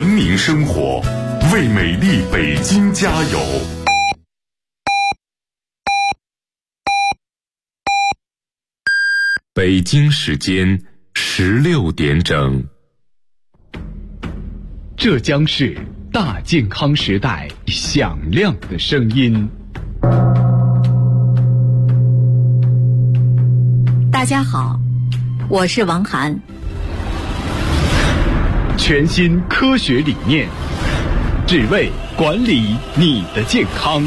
文明生活，为美丽北京加油。北京时间16点整。 这将是大健康时代响亮的声音。 大家好，我是王涵。 全新科学理念，只为管理你的健康，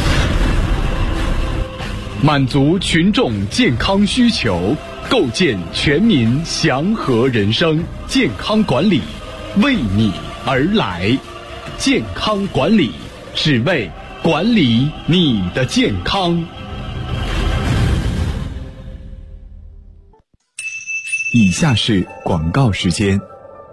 满足群众健康需求，构建全民祥和人生。健康管理为你而来，健康管理只为管理你的健康。以下是广告时间。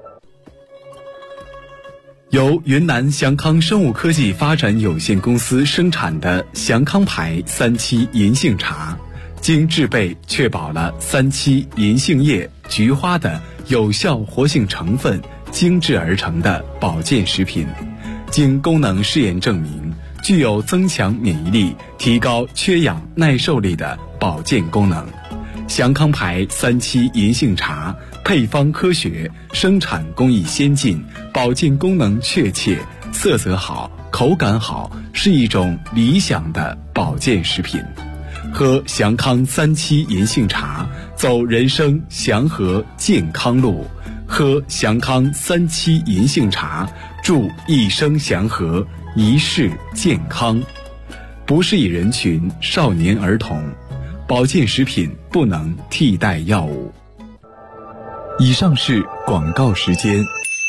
由云南祥康生物科技发展有限公司生产的祥康牌3七银杏茶，经制备确保了3七银杏叶、菊花的有效活性成分精制而成的保健食品，经功能试验证明，具有增强免疫力、提高缺氧耐受力的保健功能。祥康牌3七银杏茶配方科学，生产工艺先进，保健功能确切，色泽好，口感好，是一种理想的保健食品。喝祥康3七银杏茶，走人生祥和健康路。喝祥康3七银杏茶，祝一生祥和，一世健康。不适宜人群：少年儿童。保健食品不能替代药物。以上是广告时间。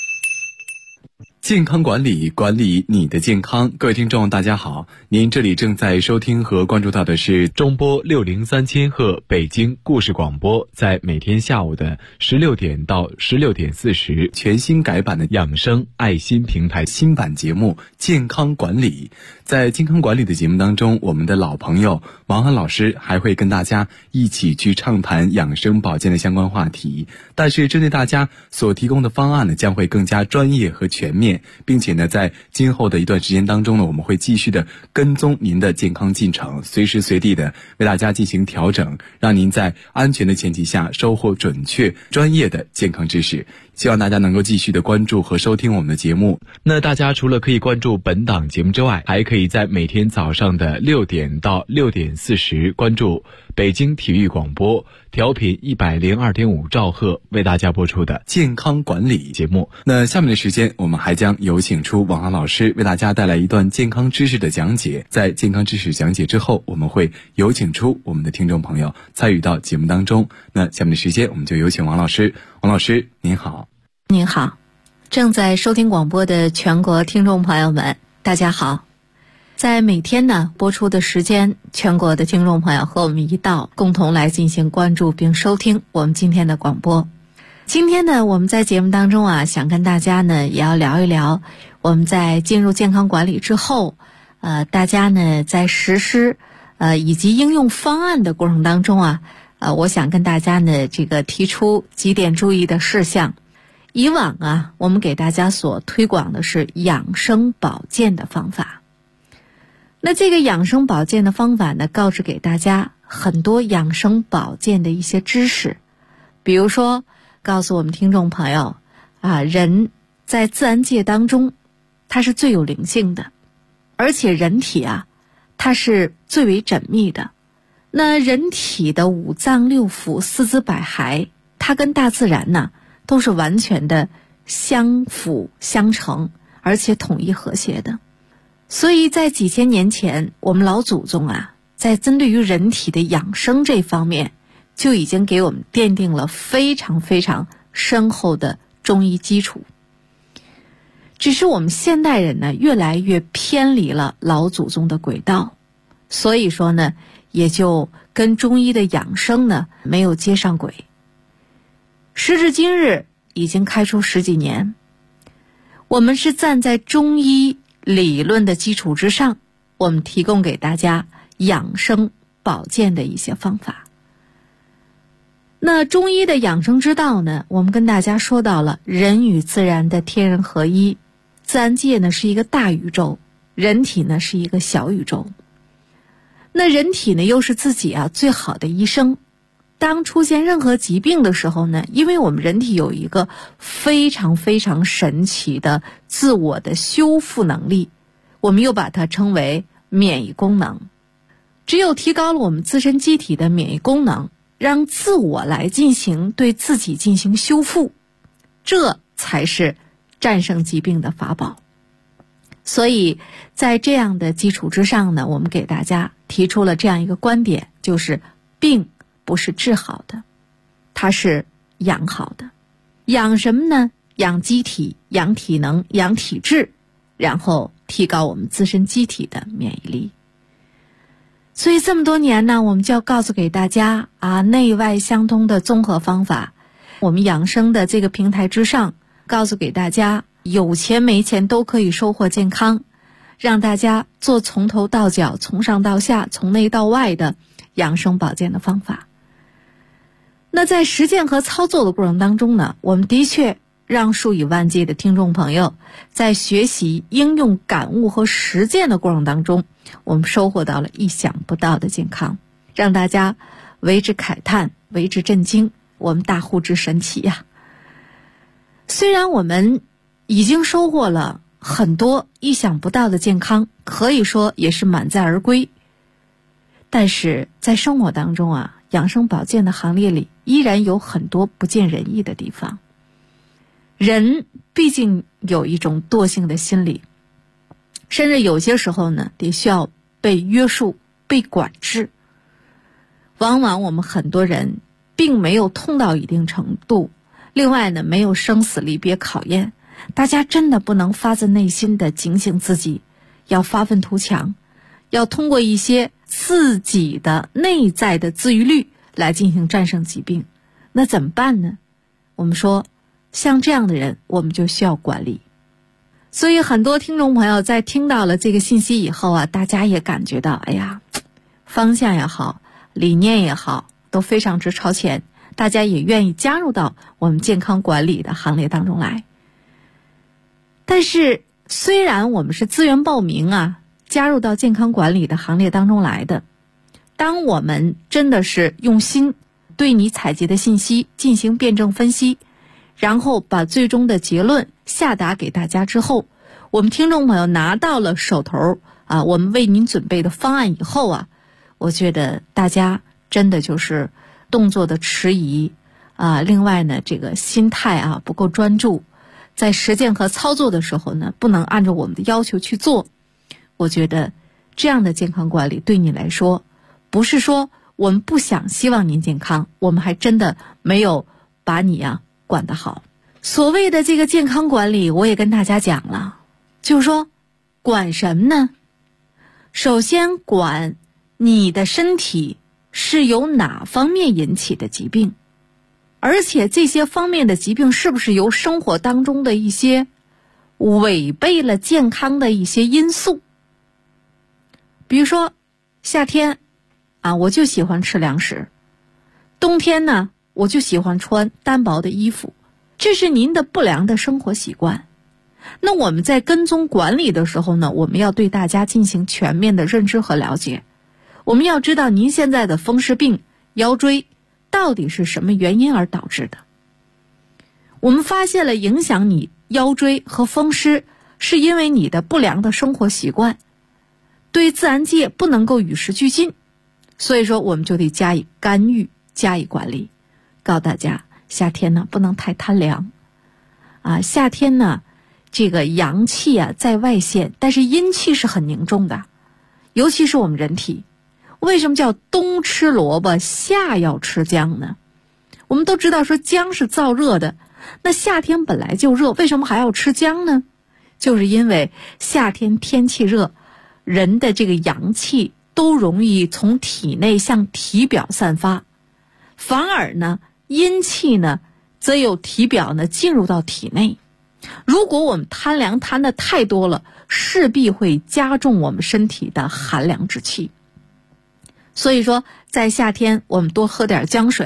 健康管理，管理你的健康。各位听众大家好，您这里正在收听和关注到的是中波603千赫北京故事广播，在每天下午的16点到16点40，全新改版的养生爱心平台新版节目健康管理。在健康管理的节目当中，我们的老朋友王涵老师还会跟大家一起去畅谈养生保健的相关话题，但是针对大家所提供的方案呢，将会更加专业和全面，并且呢，在今后的一段时间当中呢，我们会继续的跟踪您的健康进程，随时随地的为大家进行调整，让您在安全的前提下收获准确专业的健康知识。希望大家能够继续的关注和收听我们的节目。那大家除了可以关注本档节目之外，还可以在每天早上的6点到6点40关注北京体育广播调频102.5兆赫为大家播出的健康管理节目。那下面的时间，我们还将有请出王涵老师为大家带来一段健康知识的讲解。在健康知识讲解之后，我们会有请出我们的听众朋友参与到节目当中。那下面的时间，我们就有请王老师。王老师您好。 您好，正在收听广播的全国听众朋友们大家好。在每天呢播出的时间，全国的听众朋友和我们一道共同来进行关注并收听我们今天的广播。今天呢，我们在节目当中想跟大家呢也要聊一聊我们在进入健康管理之后，大家呢在实施以及应用方案的过程当中我想跟大家呢这个提出几点注意的事项。以往我们给大家所推广的是养生保健的方法。那这个养生保健的方法呢，告知给大家很多养生保健的一些知识。比如说，告诉我们听众朋友人在自然界当中，它是最有灵性的，而且人体它是最为缜密的。那人体的五脏六腑、四肢百骸，它跟大自然呢都是完全的相辅相成，而且统一和谐的。所以在几千年前，我们老祖宗在针对于人体的养生这方面，就已经给我们奠定了非常非常深厚的中医基础。只是我们现代人呢，越来越偏离了老祖宗的轨道，所以说呢，也就跟中医的养生呢没有接上轨。时至今日，已经开出10几年，我们是站在中医理论的基础之上，我们提供给大家养生保健的一些方法。 那中医的养生之道呢，我们跟大家说到了人与自然的天人合一，自然界呢是一个大宇宙，人体呢是一个小宇宙。那人体呢又是自己最好的医生。当出现任何疾病的时候呢，因为我们人体有一个非常非常神奇的自我的修复能力，我们又把它称为免疫功能。只有提高了我们自身机体的免疫功能，让自我来对自己进行修复，这才是战胜疾病的法宝。所以在这样的基础之上呢，我们给大家提出了这样一个观点，就是病不是治好的，它是养好的。养什么呢？养机体，养体能，养体质，然后提高我们自身机体的免疫力。所以这么多年呢，我们就要告诉给大家内外相通的综合方法。我们养生的这个平台之上，告诉给大家有钱没钱都可以收获健康，让大家做从头到脚，从上到下，从内到外的养生保健的方法。那在实践和操作的过程当中呢，我们的确让数以万计的听众朋友在学习、应用、感悟和实践的过程当中，我们收获到了意想不到的健康，让大家为之慨叹，为之震惊，我们大呼之神奇呀。虽然我们已经收获了很多意想不到的健康，可以说也是满载而归，但是在生活当中养生保健的行列里依然有很多不尽人意的地方。人毕竟有一种惰性的心理，甚至有些时候呢得需要被约束、被管制。往往我们很多人并没有痛到一定程度，另外呢没有生死离别考验，大家真的不能发自内心的警醒自己，要发愤图强，要通过一些自己的内在的自愈力来进行战胜疾病。那怎么办呢？我们说像这样的人我们就需要管理。所以很多听众朋友在听到了这个信息以后大家也感觉到方向也好，理念也好，都非常之超前，大家也愿意加入到我们健康管理的行列当中来。但是虽然我们是自愿报名加入到健康管理的行列当中来的，当我们真的是用心对你采集的信息进行辩证分析，然后把最终的结论下达给大家之后，我们听众朋友拿到了手头我们为您准备的方案以后我觉得大家真的就是动作的迟疑另外呢这个心态不够专注，在实践和操作的时候呢不能按照我们的要求去做。我觉得这样的健康管理对你来说，不是说我们不想希望您健康，我们还真的没有把你管得好。所谓的这个健康管理我也跟大家讲了，就是说管什么呢？首先管你的身体是由哪方面引起的疾病，而且这些方面的疾病是不是由生活当中的一些违背了健康的一些因素。比如说夏天我就喜欢吃粮食，冬天呢我就喜欢穿单薄的衣服，这是您的不良的生活习惯。那我们在跟踪管理的时候呢，我们要对大家进行全面的认知和了解。我们要知道您现在的风湿病、腰椎到底是什么原因而导致的。我们发现了影响你腰椎和风湿是因为你的不良的生活习惯，对自然界不能够与时俱进，所以说我们就得加以干预，加以管理。告诉大家夏天呢不能太贪凉夏天呢这个阳气在外现，但是阴气是很凝重的，尤其是我们人体。为什么叫冬吃萝卜夏要吃姜呢？我们都知道说姜是燥热的，那夏天本来就热，为什么还要吃姜呢？就是因为夏天天气热，人的这个阳气都容易从体内向体表散发，反而呢阴气呢则由体表呢进入到体内。如果我们贪凉贪的太多了，势必会加重我们身体的寒凉之气。所以说在夏天我们多喝点姜水，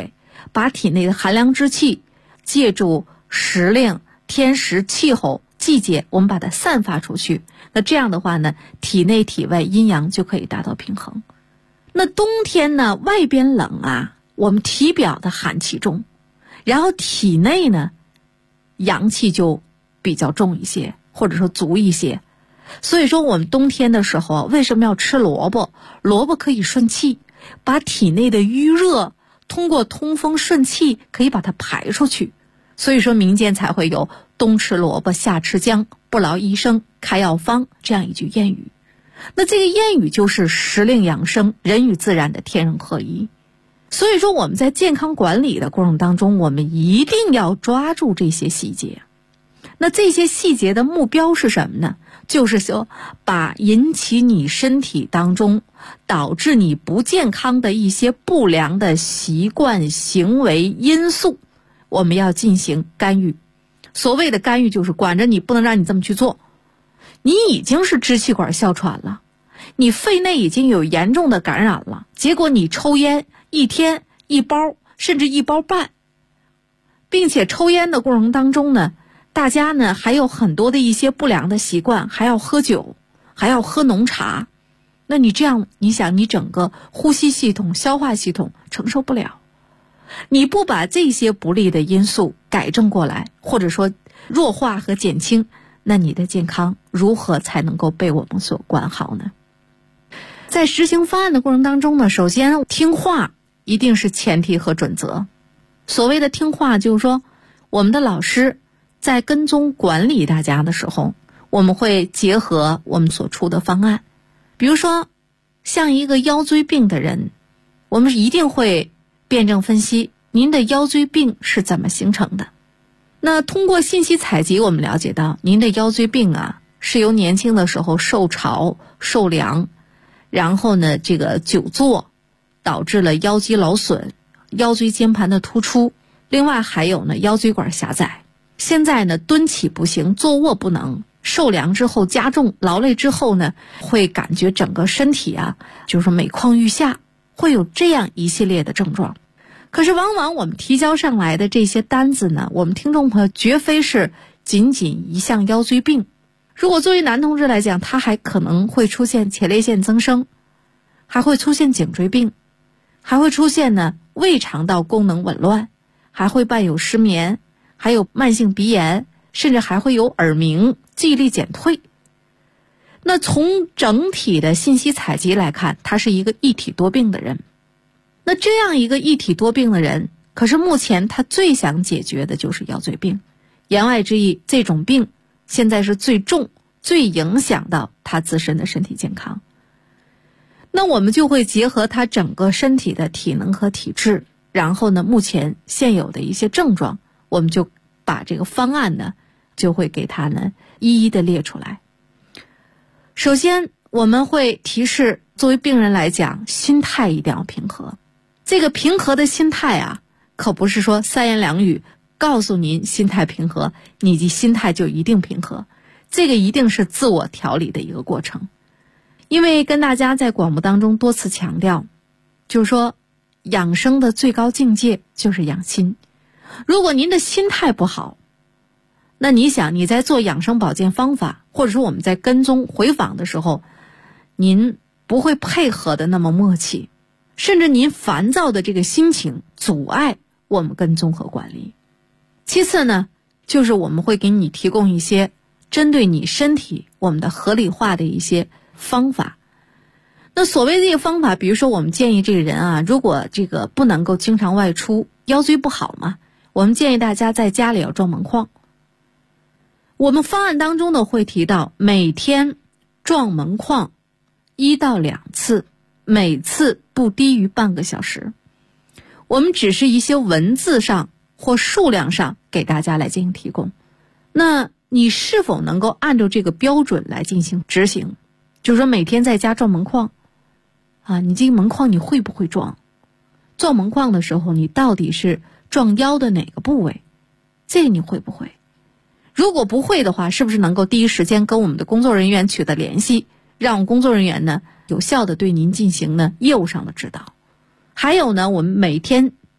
把体内的寒凉之气借助时令、天时、气候、季节，我们把它散发出去。那这样的话呢，体内体外阴阳就可以达到平衡。那冬天呢，外边冷啊，我们体表的寒气重，然后体内呢阳气就比较重一些，或者说足一些。所以说我们冬天的时候为什么要吃萝卜？萝卜可以顺气，把体内的淤热通过通风顺气可以把它排出去。所以说民间才会有冬吃萝卜夏吃姜，不劳医生开药方这样一句谚语。那这个谚语就是时令养生，人与自然的天人合一。所以说我们在健康管理的过程当中，我们一定要抓住这些细节。那这些细节的目标是什么呢？就是说把引起你身体当中导致你不健康的一些不良的习惯、行为因素，我们要进行干预。所谓的干预就是管着你，不能让你这么去做。你已经是支气管哮喘了，你肺内已经有严重的感染了，结果你抽烟一天一包甚至一包半，并且抽烟的过程当中呢，大家呢还有很多的一些不良的习惯，还要喝酒，还要喝浓茶。那你这样，你想你整个呼吸系统、消化系统承受不了。你不把这些不利的因素改正过来，或者说弱化和减轻，那你的健康如何才能够被我们所管好呢？在实行方案的过程当中呢，首先听话一定是前提和准则。所谓的听话就是说，我们的老师在跟踪管理大家的时候，我们会结合我们所出的方案。比如说像一个腰椎病的人，我们一定会辩证分析您的腰椎病是怎么形成的。那通过信息采集，我们了解到您的腰椎病啊，是由年轻的时候受潮受凉，然后呢这个久坐导致了腰肌劳损、腰椎间盘的突出，另外还有呢腰椎管狭窄。现在呢蹲起不行，坐卧不能，受凉之后加重，劳累之后呢会感觉整个身体啊就是每况愈下，会有这样一系列的症状。可是往往我们提交上来的这些单子呢，我们听众朋友绝非是仅仅一项腰椎病。如果作为男同志来讲，他还可能会出现前列腺增生，还会出现颈椎病，还会出现呢胃肠道功能紊乱，还会伴有失眠，还有慢性鼻炎，甚至还会有耳鸣、记忆力减退。那从整体的信息采集来看，他是一个一体多病的人。那这样一个一体多病的人，可是目前他最想解决的就是腰椎病。言外之意，这种病现在是最重、最影响到他自身的身体健康。那我们就会结合他整个身体的体能和体质，然后呢，目前现有的一些症状，我们就把这个方案呢，就会给他呢一一的列出来。首先，我们会提示，作为病人来讲，心态一定要平和。这个平和的心态啊，可不是说三言两语告诉您心态平和，你的心态就一定平和。这个一定是自我调理的一个过程。因为跟大家在广播当中多次强调，就是说养生的最高境界就是养心。如果您的心态不好，那你想你在做养生保健方法，或者说我们在跟踪回访的时候，您不会配合的那么默契，甚至您烦躁的这个心情阻碍我们跟踪和管理。其次呢，就是我们会给你提供一些针对你身体我们的合理化的一些方法。那所谓这些方法，比如说我们建议这个人啊，如果这个不能够经常外出，腰椎不好嘛，我们建议大家在家里要装门框。我们方案当中呢会提到每天撞门框1到2次，每次不低于半个小时。我们只是一些文字上或数量上给大家来进行提供。那你是否能够按照这个标准来进行执行？就是说每天在家撞门框啊，你这个门框你会不会撞？撞门框的时候你到底是撞腰的哪个部位？这个你会不会？如果不会的话，是不是能够第一时间跟我们的工作人员取得联系，让我们工作人员呢有效的对您进行呢业务上的指导。还有呢，我们每天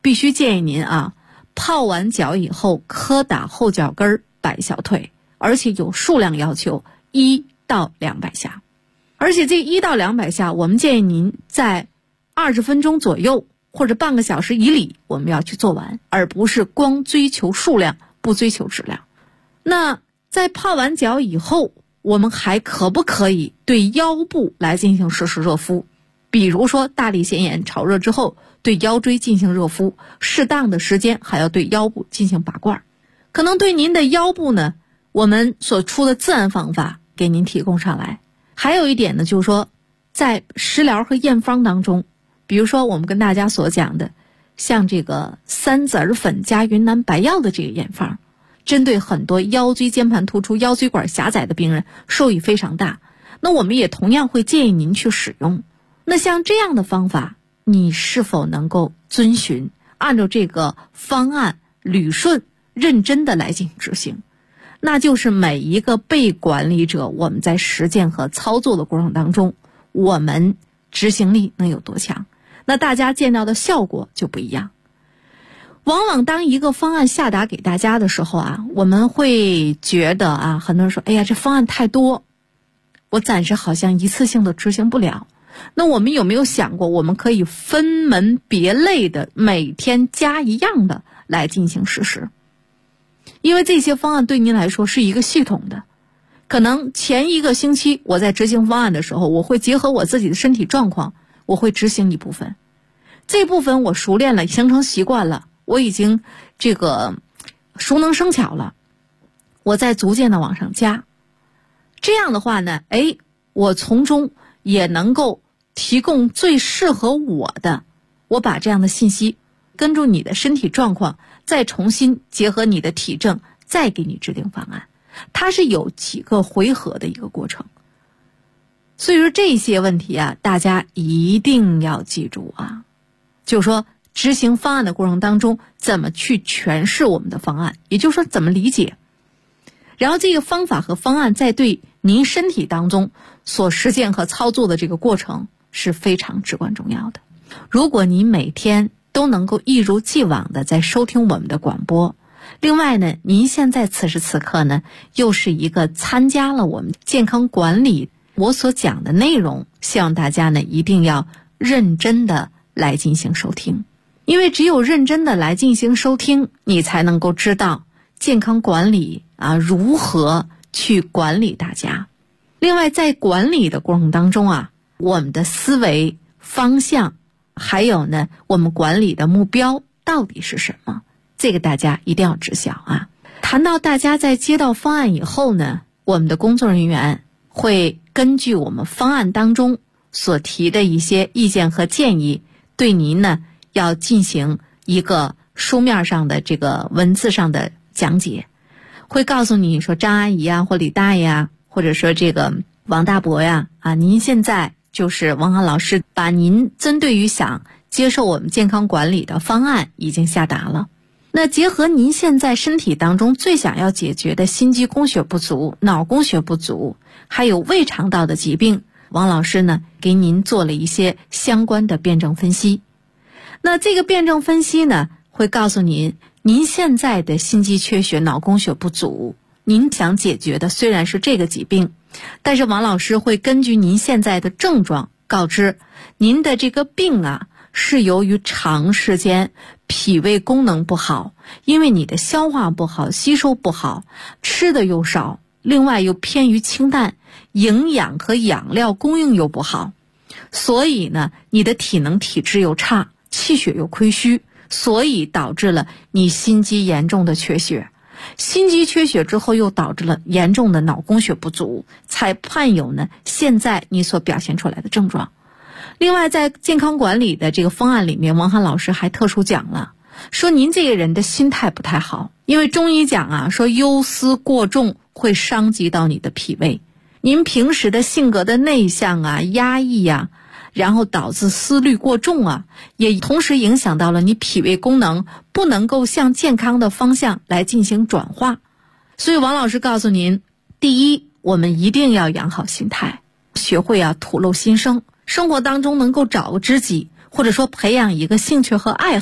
必须建议您泡完脚以后磕打后脚跟摆小腿，而且有数量要求，1到200下。而且这1到200下，我们建议您在20分钟左右或者半个小时以里我们要去做完，而不是光追求数量不追求质量。那在泡完脚以后，我们还可不可以对腰部来进行实时热敷？比如说大力咸盐炒热之后对腰椎进行热敷，适当的时间还要对腰部进行拔罐。可能对您的腰部呢，我们所出的自然方法给您提供上来。还有一点呢，就是说在食疗和验方当中，比如说我们跟大家所讲的像这个3子儿粉加云南白药的这个验方，针对很多腰椎间盘突出、腰椎管狭窄的病人受益非常大。那我们也同样会建议您去使用。那像这样的方法，你是否能够遵循，按照这个方案捋顺认真的来进行执行？那就是每一个被管理者，我们在实践和操作的过程当中，我们执行力能有多强，那大家见到的效果就不一样。往往当一个方案下达给大家的时候我们会觉得很多人说，哎呀，这方案太多，我暂时好像一次性的执行不了。那我们有没有想过，我们可以分门别类的每天加一样的来进行实施？因为这些方案对您来说是一个系统的，可能前一个星期我在执行方案的时候，我会结合我自己的身体状况，我会执行一部分，这部分我熟练了，形成习惯了，我已经这个熟能生巧了，我再逐渐的往上加。这样的话呢，我从中也能够提供最适合我的，我把这样的信息根据你的身体状况再重新结合你的体证，再给你制定方案。它是有几个回合的一个过程。所以说这些问题大家一定要记住就是说执行方案的过程当中，怎么去诠释我们的方案，也就是说怎么理解。然后这个方法和方案在对您身体当中所实践和操作的这个过程是非常至关重要的。如果您每天都能够一如既往的在收听我们的广播，另外呢，您现在此时此刻呢，又是一个参加了我们健康管理我所讲的内容，希望大家呢一定要认真的来进行收听。因为只有认真的来进行收听，你才能够知道健康管理如何去管理大家。另外在管理的过程当中我们的思维方向，还有呢我们管理的目标到底是什么，这个大家一定要知晓谈到大家在接到方案以后呢，我们的工作人员会根据我们方案当中所提的一些意见和建议，对您呢要进行一个书面上的这个文字上的讲解，会告诉你说张阿姨或李大爷或者说这个王大伯您现在就是王航老师把您针对于想接受我们健康管理的方案已经下达了。那结合您现在身体当中最想要解决的心肌供血不足、脑供血不足，还有胃肠道的疾病，王老师呢给您做了一些相关的辩证分析。那这个辩证分析呢，会告诉您现在的心肌缺血、脑供血不足，您想解决的虽然是这个疾病，但是王老师会根据您现在的症状告知您的这个病是由于长时间脾胃功能不好，因为你的消化不好、吸收不好，吃的又少，另外又偏于清淡，营养和养料供应又不好，所以呢你的体能体质又差，气血又亏虚，所以导致了你心肌严重的缺血。心肌缺血之后又导致了严重的脑供血不足，才伴有呢现在你所表现出来的症状。另外在健康管理的这个方案里面，王涵老师还特殊讲了，说您这个人的心态不太好，因为中医讲说忧思过重会伤及到你的脾胃，您平时的性格的内向压抑然后导致思虑过重也同时影响到了你脾胃功能不能够向健康的方向来进行转化。所以王老师告诉您，第一，我们一定要养好心态，学会吐露心声，生活当中能够找个知己，或者说培养一个兴趣和爱好，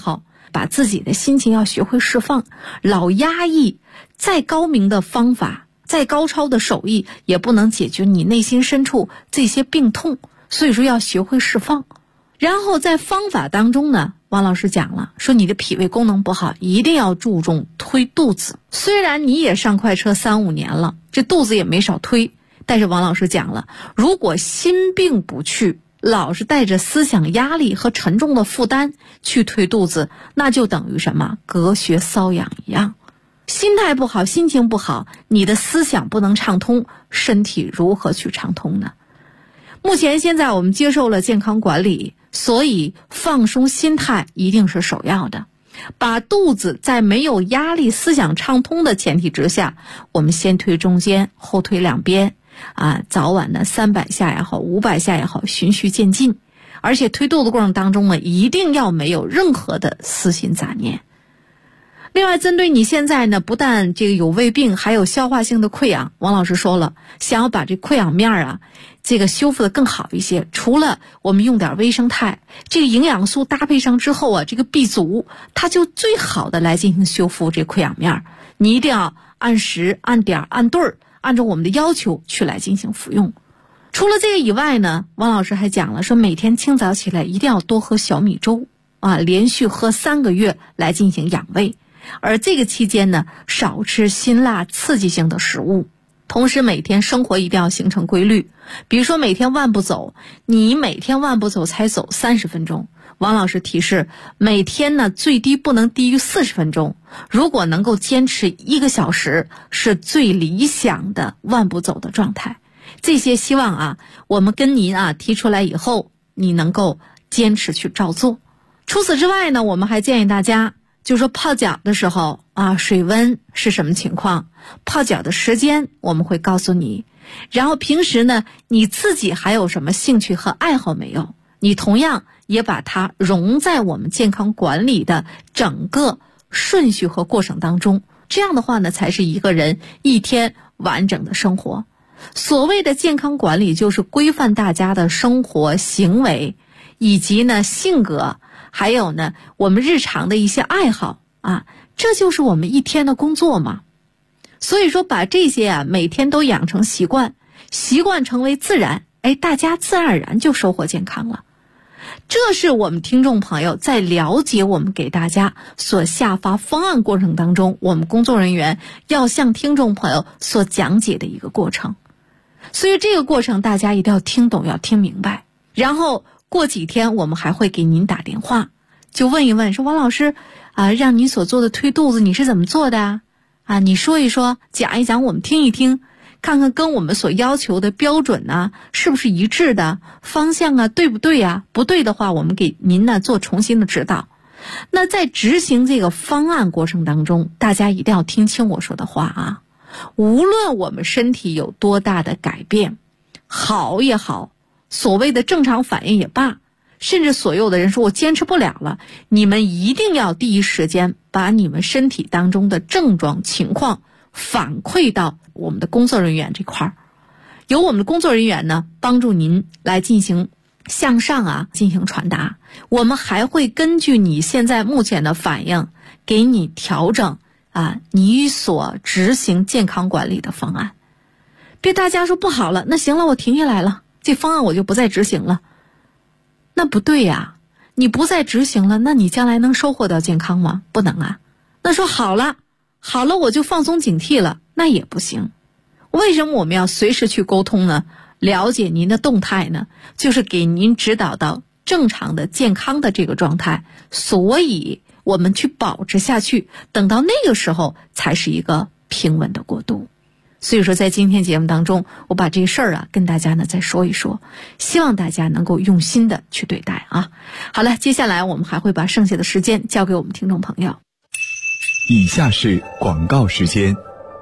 把自己的心情要学会释放，老压抑，再高明的方法，再高超的手艺也不能解决你内心深处这些病痛，所以说要学会释放。然后在方法当中呢，王老师讲了，说你的脾胃功能不好，一定要注重推肚子。虽然你也上快车3-5年了，这肚子也没少推，但是王老师讲了，如果心病不去，老是带着思想压力和沉重的负担去推肚子，那就等于什么？隔靴搔痒一样。心态不好，心情不好，你的思想不能畅通，身体如何去畅通呢？目前现在我们接受了健康管理，所以放松心态一定是首要的。把肚子在没有压力、思想畅通的前提之下，我们先推中间，后推两边，早晚的300下也好，500下也好，循序渐进。而且推肚子过程当中呢，一定要没有任何的私心杂念。另外，针对你现在呢，不但这个有胃病，还有消化性的溃疡，王老师说了，想要把这溃疡面这个修复的更好一些，除了我们用点微生态，这个营养素搭配上之后这个 B 族它就最好的来进行修复这溃疡面。你一定要按时、按点、按对儿，按照我们的要求去来进行服用。除了这个以外呢，王老师还讲了，说每天清早起来一定要多喝小米粥连续喝3个月来进行养胃。而这个期间呢，少吃辛辣刺激性的食物，同时每天生活一定要形成规律。比如说每天万步走，你每天万步走才走30分钟，王老师提示每天呢最低不能低于40分钟，如果能够坚持1个小时是最理想的万步走的状态。这些希望我们跟您提出来以后，你能够坚持去照做。除此之外呢，我们还建议大家就说泡脚的时候水温是什么情况，泡脚的时间我们会告诉你。然后平时呢，你自己还有什么兴趣和爱好没有，你同样也把它融在我们健康管理的整个顺序和过程当中。这样的话呢，才是一个人一天完整的生活。所谓的健康管理，就是规范大家的生活行为，以及呢性格，还有呢我们日常的一些爱好这就是我们一天的工作嘛。所以说把这些每天都养成习惯，习惯成为自然，大家自然而然就收获健康了。这是我们听众朋友在了解我们给大家所下发方案过程当中，我们工作人员要向听众朋友所讲解的一个过程。所以这个过程大家一定要听懂，要听明白。然后过几天我们还会给您打电话，就问一问，说王老师让您所做的推肚子你是怎么做的你说一说，讲一讲，我们听一听，看看跟我们所要求的标准是不是一致的，方向对不对不对的话，我们给您做重新的指导。那在执行这个方案过程当中，大家一定要听清我说的话无论我们身体有多大的改变，好也好，所谓的正常反应也罢，甚至所有的人说我坚持不了了，你们一定要第一时间把你们身体当中的症状情况反馈到我们的工作人员这块，由我们的工作人员呢帮助您来进行向上进行传达。我们还会根据你现在目前的反应给你调整你所执行健康管理的方案。别大家说不好了，那行了，我停下来了，这方案我就不再执行了。那不对你不再执行了，那你将来能收获到健康吗？不能那说好了我就放松警惕了，那也不行。为什么我们要随时去沟通呢？了解您的动态呢，就是给您指导到正常的健康的这个状态，所以我们去保持下去，等到那个时候才是一个平稳的过渡。所以说在今天节目当中，我把这个事儿跟大家呢再说一说，希望大家能够用心的去对待好了，接下来我们还会把剩下的时间交给我们听众朋友。 以下是广告时间。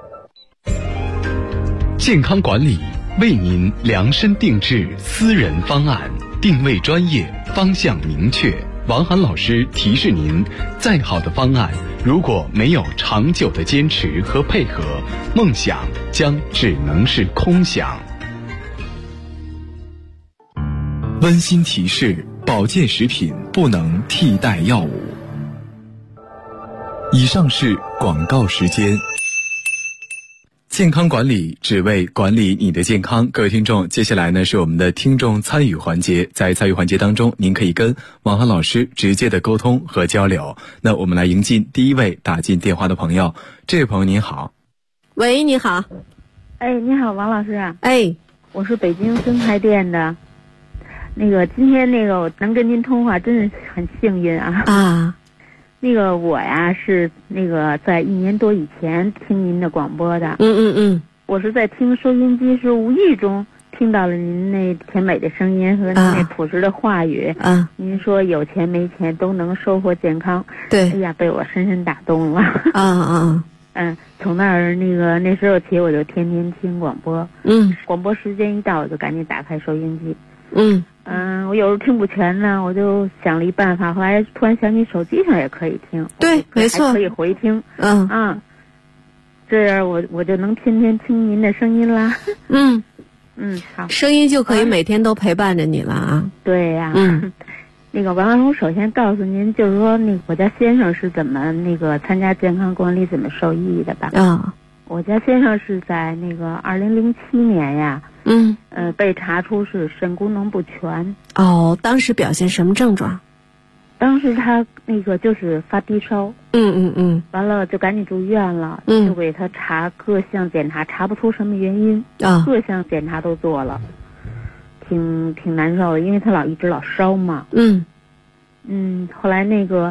健康管理为您量身定制私人方案，定位专业，方向明确。王涵老师提示您，再好的方案如果没有长久的坚持和配合，梦想将只能是空想。 温馨提示：保健食品不能替代药物。 以上是广告时间。健康管理只为管理你的健康。各位听众，接下来呢是我们的听众参与环节。在参与环节当中，您可以跟王涵老师直接的沟通和交流。那我们来迎进第一位打进电话的朋友。这位朋友您好。 喂，你好。 你好，王老师啊。我是北京生态店的。今天我能跟您通话，真是很幸运啊。我呀是在1年多以前听您的广播的。我是在听收音机时无意中听到了您那甜美的声音和您那朴实的话语。您说有钱没钱都能收获健康。 对。 哎呀，被我深深打动了。从那时候起我就天天听广播。广播时间一到我就赶紧打开收音机。我有时候听不全呢，我就想了一办法，后来突然想起手机上也可以听。 对，没错， 还可以回听。这样我就能天天听您的声音啦。好， 声音就可以每天都陪伴着你了啊。 对呀。王老师，我首先告诉您，就是说我家先生是怎么参加健康管理怎么受益的吧。我家先生是在2007年呀。被查出是肾功能不全。 当时表现什么症状？ 当时他就是发低烧。完了就赶紧住院了。就给他查各项检查，查不出什么原因。各项检查都做了，挺难受的，因为他一直老烧嘛。后来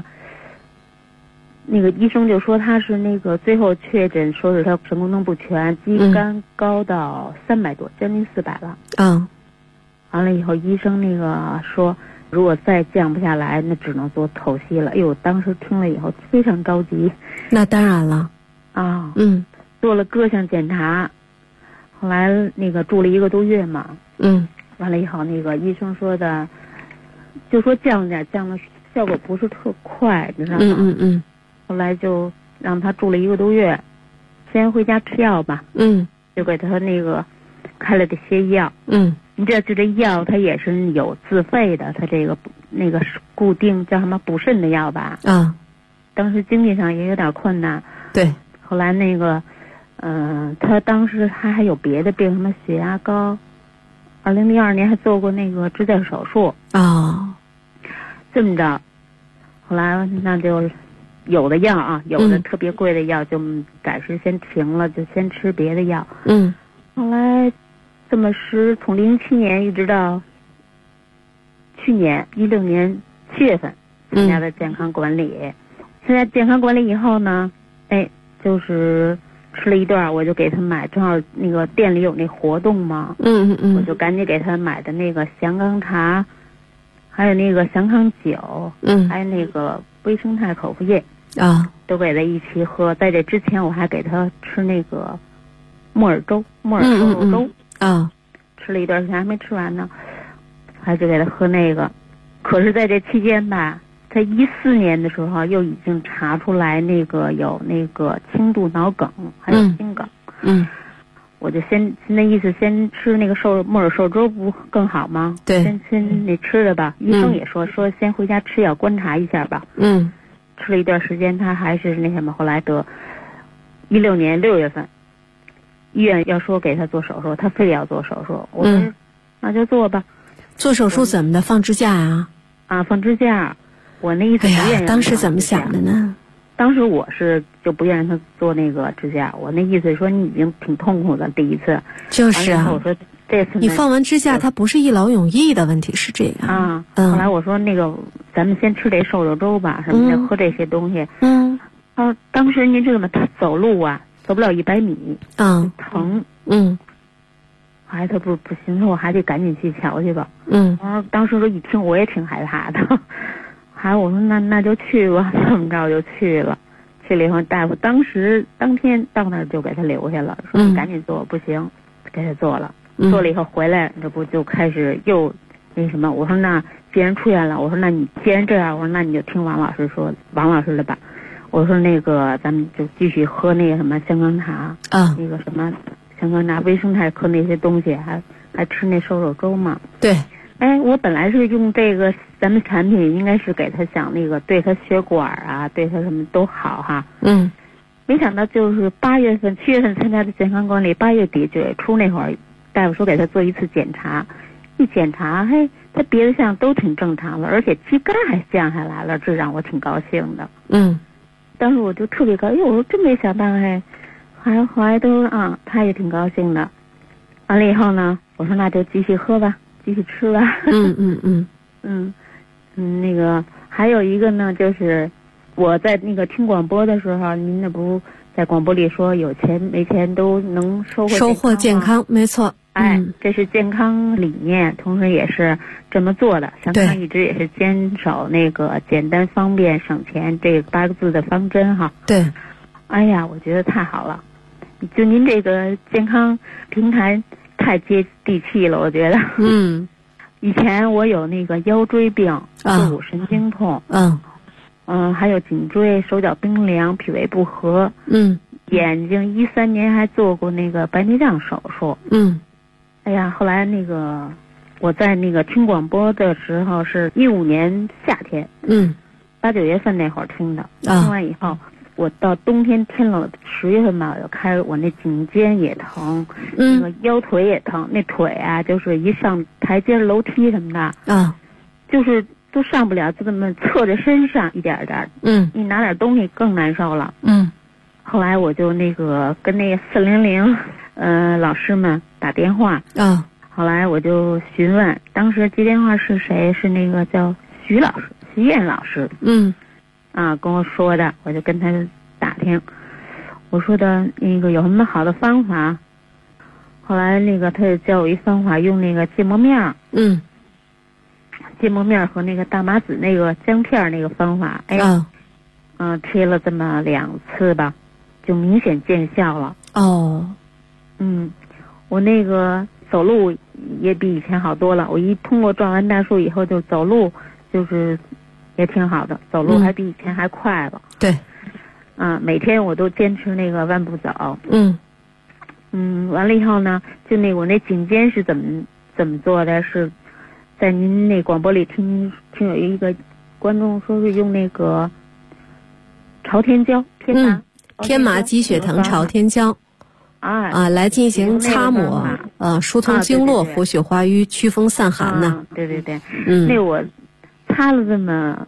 医生就说他是最后确诊说是他肾功能不全，肌酐高到300多，将近400了。完了以后医生说如果再降不下来，那只能做透析了。当时听了以后非常着急。 那当然了。 做了各项检查，后来住了1个多月嘛。完了以后医生说的就说降点，降的效果不是特快，你知道吗？后来就让他住了1个多月，先回家吃药吧。就给他开了这些药。你知道就这药它也是有自费的，它这个固定叫什么补肾的药吧。当时经济上也有点困难。 对。 后来他当时他还有别的病，什么血压高，2002年还做过支架手术。这么着，后来那就有的药啊，有的特别贵的药就暂时先停了，就先吃别的药。后来这么从07年一直到去年16年7月份参加的健康管理。参加健康管理以后呢，就是吃了一段，我就给他买，正好店里有活动嘛。我就赶紧给他买的降康茶，还有降康酒，还有微生态口服液。都给他一起喝。在这之前我还给他吃木耳粥，木耳瘦肉粥。吃了一段时间还没吃完呢，还就给他喝可是在这期间吧，在14年的时候又已经查出来有轻度脑梗，还有心梗。我就先那意思先吃木耳瘦粥不更好吗？ 对。 先吃了吧。医生也说先回家吃药观察一下吧。吃了一段时间，他还是后来得16年6月份，医院要说给他做手术，他非得要做手术。我说那就做吧。 做手术怎么的？放支架啊？ 放支架。我那意思不愿意让他当时怎么想的呢？ 当时我是就不愿意他做支架，我那意思说你已经挺痛苦的第一次。 就是啊。 我说这次你放完支架，它不是一劳永逸的问题，是这样。 后来我说咱们先吃这瘦肉粥吧，什么的，喝这些东西。当时您知道吗？他走路走不了100米。疼。他不行，我还得赶紧去瞧去吧。当时一听我也挺害怕的。我说那就去吧，这么着就去了。去了以后，大夫当天到那儿就给他留下了，说你赶紧做。不行，给他做了。做了以后回来，这不就开始又什么？我说那既然出院了，我说那你既然这样，我说那你就听王老师的吧。我说咱们就继续喝什么降康茶什么降康茶、微生态喝那些东西，还吃瘦肉粥嘛。 对。 我本来是用这个咱们产品，应该是给他想那个对他血管啊，对他什么都好哈。没想到就是7月份参加的健康管理，8月底9月初那会儿，大夫说给他做一次检查，一检查，他别的项都挺正常的，而且肌酐还降下来了，这让我挺高兴的。当时我就特别高兴，我说真没想到后来都他也挺高兴的。完了以后呢，我说那就继续喝吧，继续吃吧。那个还有一个呢，就是我在那个听广播的时候，您那不在广播里说有钱没钱都能收获健康，没错。 这是健康理念，同时也是这么做的。香港一直也是坚守那个简单方便省钱这8个字的方针哈。 对。 哎呀，我觉得太好了，就您这个健康平台太接地气了，我觉得。以前我有那个腰椎病、坐骨神经痛，还有颈椎、手脚冰凉、脾胃不和，眼睛13年还做过那个白内障手术，哎呀，后来那个我在那个听广播的时候是15年夏天，8、9月份那会儿听的，听完以后。我到冬天天冷10月份吧，我那颈肩也疼，那个腰腿也疼，那腿啊，就是一上台阶楼梯什么的，就是都上不了，就这么侧着身上一点点，一拿点东西更难受了，后来我就那个跟那个400老师们打电话，后来我就询问，当时接电话是谁？是那个叫徐燕老师，跟我说的，我就跟他打听，我说的那个有什么好的方法？后来那个他就教我一方法，用那个芥末面，芥末面和那个大麻籽那个姜片那个方法，贴了这么2次吧，就明显见效了。我那个走路也比以前好多了，我通过撞完大树以后就走路就是也挺好的，走路还比以前还快了。 对。 每天我都坚持那个万步走。完了以后呢，就我那颈肩是怎么做的？是在您那广播里听有一个观众说是用那个朝天椒， 天麻鸡血藤朝天椒来进行擦抹，疏通经络，活血化瘀，祛风散寒呢。 对。那我擦了这么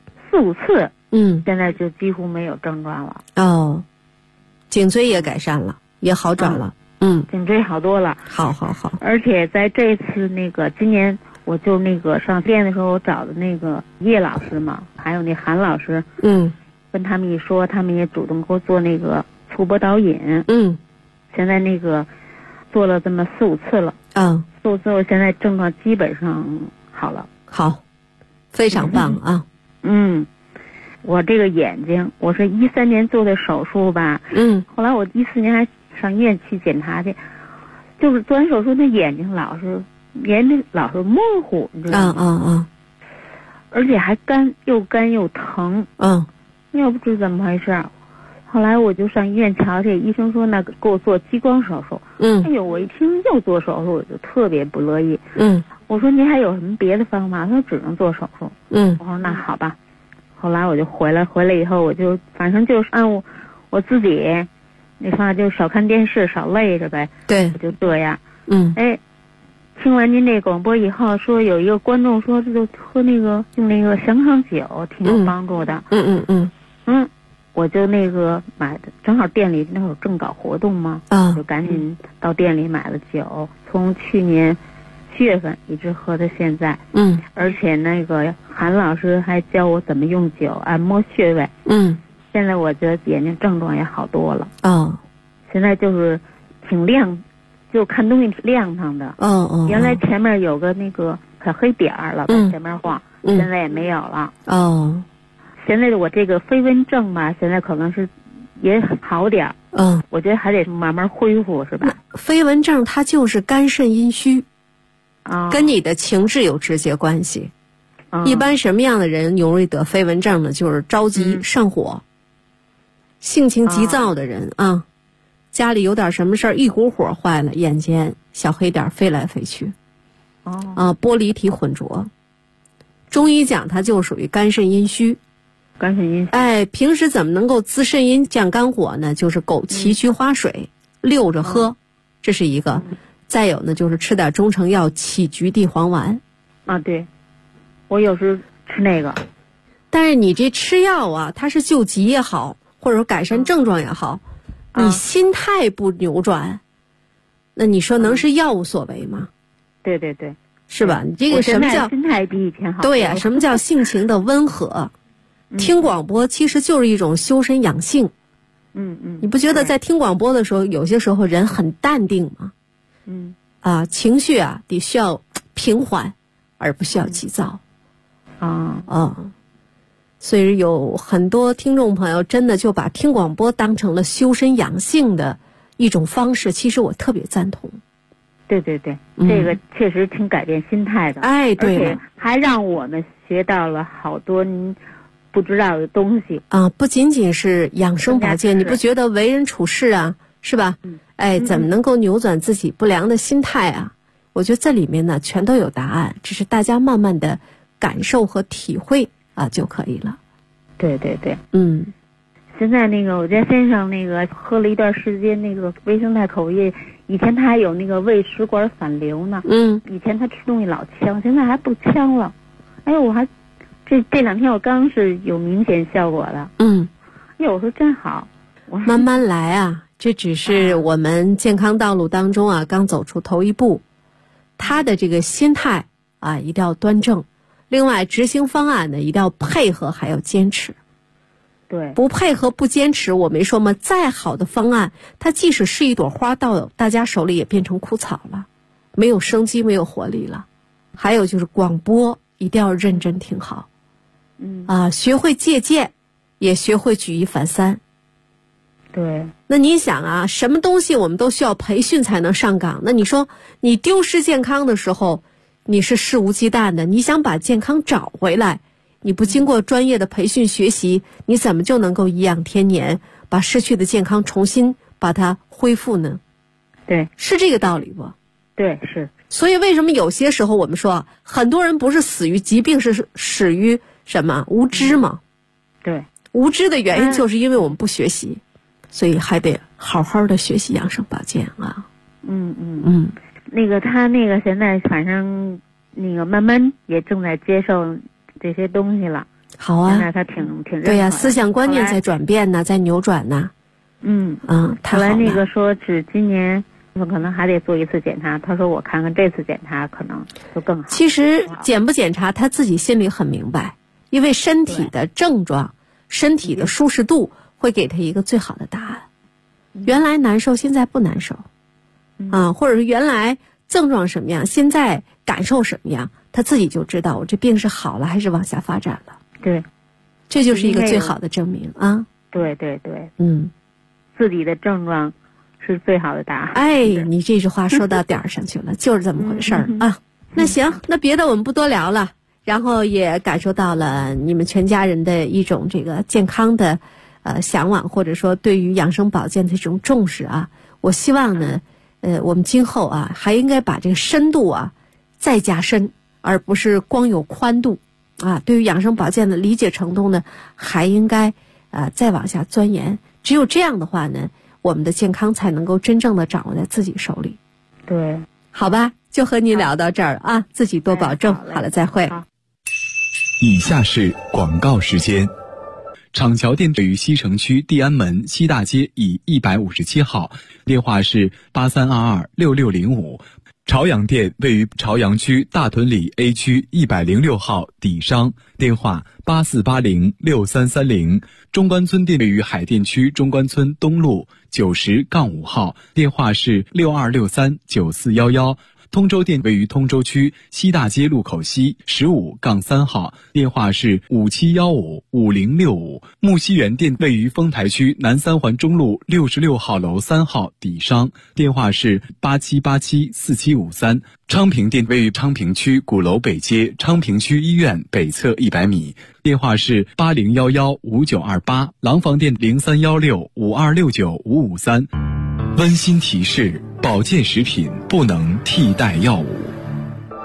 4、5次。现在就几乎没有症状了。 颈椎也改善了，也好转了。 颈椎好多了。 好。 而且在这次那个今年，我就那个上店的时候，我找的那个叶老师嘛，还有那韩老师，跟他们一说，他们也主动给我做那个促波导引。现在那个做了这么4、5次了。4、5次，我现在症状基本上好了。 好，非常棒啊。 我这个眼睛，我是13年做的手术吧，后来我14年还上医院去检查去，就是做完手术那眼睛老是模糊，你知道吗？而且还干又疼，又不知怎么回事。后来我就上医院瞧去，医生说那给我做激光手术。哎呦，我一听又做手术，我就特别不乐意。我说您还有什么别的方法？他说只能做手术。我说那好吧。后来我就回来以后，我就反正就是按我自己那方法，就少看电视，少累着呗。 对， 我就这样。听完您这广播以后，说有一个观众说，这就喝那个用那个香康酒挺有帮助的。我就那个买的，正好店里那会儿正搞活动嘛，就赶紧到店里买了酒，从去年7月份一直喝到现在。而且那个韩老师还教我怎么用酒按摩穴位。现在我觉得眼睛症状也好多了。现在就是挺亮，就看东西挺亮堂的。原来前面有个那个小黑点儿了，在前面晃，现在也没有了。现在的我这个飞蚊症吧，现在可能是也好点儿。我觉得还得慢慢恢复，是吧？ 飞蚊症它就是肝肾阴虚，跟你的情志有直接关系。一般什么样的人容易得飞蚊症呢？就是着急上火，性情急躁的人家里有点什么事儿，一股火坏了，眼前小黑点飞来飞去。 玻璃体混浊。中医讲它就属于肝肾阴虚。 肝肾阴虚。 哎，平时怎么能够滋肾阴降肝火呢？就是枸杞菊花水溜着喝，这是一个。再有呢，就是吃点中成药杞菊地黄丸。 对，我有时吃那个。 但是你这吃药啊，它是救急也好，或者说改善症状也好，你心态不扭转，那你说能是药物所为吗？ 对对对， 是吧？你这个什么叫心态比以前好？ 对呀，什么叫性情的温和？听广播其实就是一种修身养性。你不觉得在听广播的时候，有些时候人很淡定吗？情绪啊得需要平缓，而不需要急躁。所以有很多听众朋友真的就把听广播当成了修身养性的一种方式，其实我特别赞同。 对对对，这个确实挺改变心态的。 对了， 而且还让我们学到了好多不知道的东西不仅仅是养生保健，你不觉得为人处事啊，是吧？怎么能够扭转自己不良的心态啊？我觉得这里面呢全都有答案，只是大家慢慢的感受和体会就可以了。 对对对， 现在那个我家先生那个喝了一段时间那个维生态口液，以前他还有那个胃食管反流呢。以前他吃东西老呛，现在还不呛了。我还这2天我刚是有明显效果的。我说真好。 慢慢来啊，这只是我们健康道路当中刚走出头一步。他的这个心态一定要端正，另外执行方案呢一定要配合还要坚持。 对， 不配合不坚持，我没说吗？再好的方案，它即使是一朵花，到大家手里也变成枯草了，没有生机，没有活力了。还有就是广播一定要认真听好，学会借鉴，也学会举一反三。 对， 那你想什么东西我们都需要培训才能上岗？那你说你丢失健康的时候，你是肆无忌惮的，你想把健康找回来，你不经过专业的培训学习，你怎么就能够颐养天年，把失去的健康重新把它恢复呢？ 对， 是这个道理不？ 对，是。 所以为什么有些时候我们说很多人不是死于疾病，是死于什么？无知嘛。 对， 无知的原因就是因为我们不学习，所以还得好好的学习养生保健啊。 那个他那个现在反正那个慢慢也正在接受这些东西了。 好啊， 现在他挺对呀，思想观念在转变呢，在扭转呢。 后来那个说是今年可能还得做一次检查，他说我看看这次检查可能就更好。 其实检不检查他自己心里很明白，因为身体的症状、身体的舒适度会给他一个最好的答案。原来难受，现在不难受，或者是原来症状什么样，现在感受什么样，他自己就知道我这病是好了还是往下发展了。 对， 这就是一个最好的证明啊。 对对对，自己的症状是最好的答案。 你这句话说到点儿上去了，就是这么回事儿啊。那行，那别的我们不多聊了，然后也感受到了你们全家人的一种这个健康的向往，或者说对于养生保健的这种重视啊。我希望呢我们今后还应该把这个深度再加深，而不是光有宽度对于养生保健的理解程度呢还应该再往下钻研。只有这样的话呢，我们的健康才能够真正的掌握在自己手里。 对， 好吧，就和你聊到这儿啊，自己多保重。好了，再会。 以下是广告时间。厂桥店位于西城区地安门西大街以157号，电话是83226605。朝阳店位于朝阳区大屯里 A 区106号底商，电话84806330。中关村店位于海淀区中关村东路90-5号，电话是62639411。通州店位于通州区西大街路口西15-3号，电话是57155065。木樨园店位于丰台区南三环中路66号楼3号底商，电话是87874753。昌平店位于昌平区鼓楼北街昌平区医院北侧100米，电话是80115928。廊坊店031652695553。温馨提示：保健食品不能替代药物。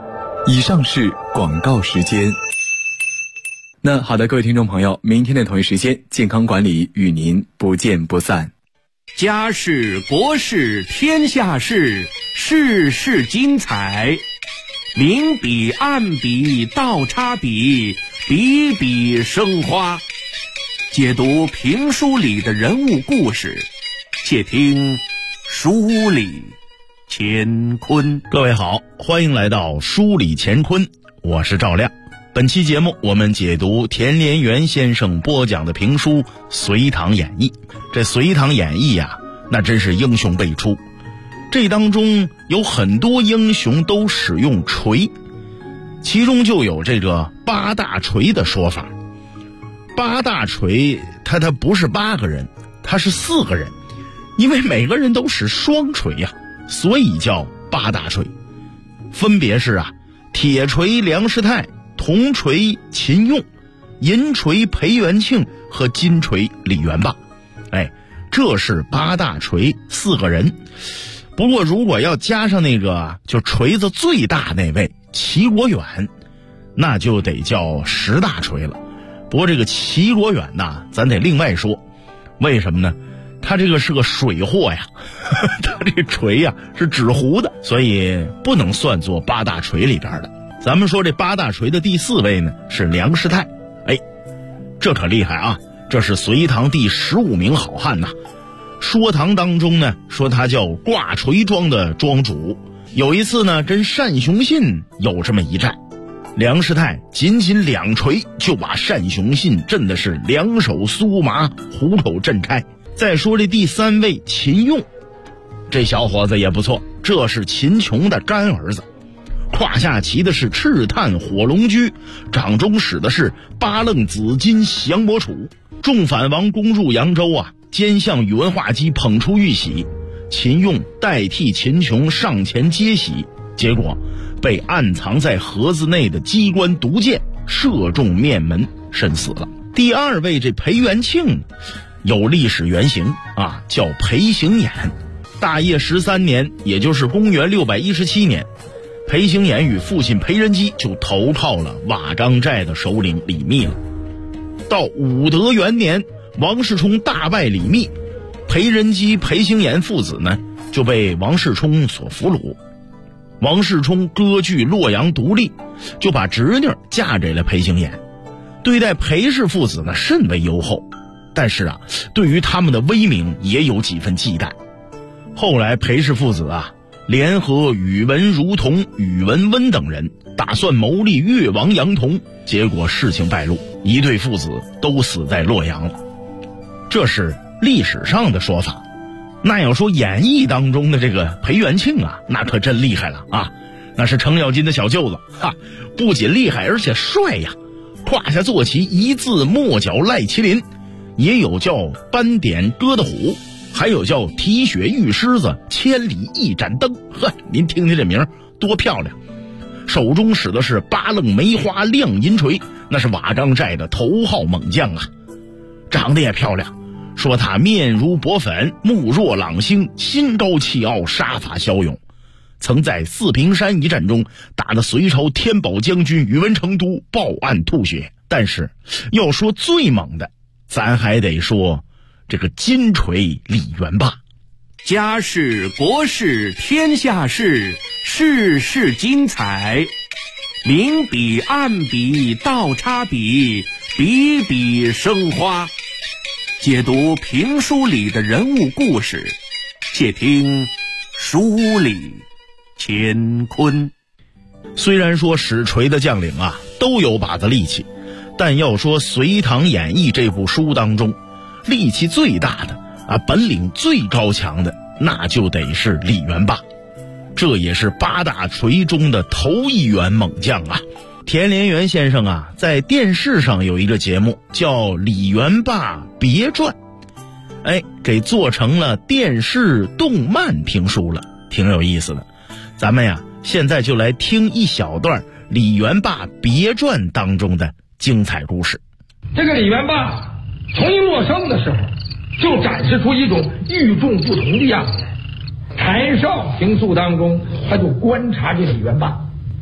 以上是广告时间。那好的，各位听众朋友，明天的同一时间，健康管理与您不见不散。 家事国事天下事，事事精彩，明笔暗笔倒插笔，笔笔生花。解读评书里的人物故事，且听书里乾坤。 各位好，欢迎来到书里乾坤，我是赵亮。本期节目我们解读田连元先生播讲的评书《隋唐演义》。这《隋唐演义》呀，那真是英雄辈出，这当中有很多英雄都使用锤，其中就有这个八大锤的说法。八大锤他不是8个人，他是4个人，因为每个人都使双锤呀，所以叫八大锤。分别是铁锤梁师太，铜锤秦用，银锤裴元庆和金锤李元霸。这是八大锤4个人。不过如果要加上那个就锤子最大那位齐国远，那就得叫10大锤了。不过这个齐国远呐，咱得另外说。为什么呢？他这个是个水货呀，他这锤呀是纸糊的，所以不能算作八大锤里边的。咱们说这八大锤的第4位呢是梁师太。这可厉害啊，这是隋唐第15名好汉呐。说唐当中呢说他叫挂锤庄的庄主。有一次呢跟单雄信有这么一战，梁师太仅2锤就把单雄信震的是两手酥麻，虎口震开。再说这第3位秦用，这小伙子也不错，这是秦琼的干儿子，胯下骑的是赤炭火龙驹，掌中使的是八楞紫金降魔杵。众反王攻入扬州奸相宇文化及捧出玉玺，秦用代替秦琼上前接玺，结果被暗藏在盒子内的机关毒箭射中面门，身死了。第2位这裴元庆有历史原型叫裴行衍。大业13年，也就是公元617年，裴行衍与父亲裴仁基就投靠了瓦岗寨的首领李密了。到武德元年，王世充大败李密，裴仁基、裴行衍父子呢就被王世充所俘虏。王世充割据洛阳独立，就把侄女嫁给了裴行衍，对待裴氏父子呢甚为优厚，但是对于他们的威名也有几分忌惮。后来裴氏父子联合宇文如同、宇文温等人，打算谋立越王杨同，结果事情败露，一对父子都死在洛阳了。这是历史上的说法。那要说演义当中的这个裴元庆那可真厉害了那是程咬金的小舅子不仅厉害而且帅呀。胯下坐骑一字末角赖麒麟，也有叫斑点鸽的虎，还有叫提血玉狮子，千里一盏灯。您听听这名多漂亮。手中使的是八楞梅花亮银锤，那是瓦岗寨的头号猛将长得也漂亮，说他面如薄粉，目若朗星，心高气傲，杀伐骁勇，曾在四平山一战中打得隋朝天宝将军宇文成都报案吐血。但是要说最猛的，咱还得说这个金锤李元霸。 家事国事天下事，事事精彩，明笔暗笔倒插笔，笔笔生花。解读评书里的人物故事，且听书里乾坤。 虽然说使锤的将领都有把子力气，但要说《隋唐演义》这部书当中，力气最大的本领最高强的，那就得是李元霸。这也是八大锤中的头一员猛将田连元先生在电视上有一个节目叫《李元霸别传》，给做成了电视动漫评书了，挺有意思的。咱们现在就来听一小段《李元霸别传》当中的精彩故事。 这个李元霸从一陌生的时候就展示出一种与众不同的样子来。谭绍平素当中，他就观察这李元霸，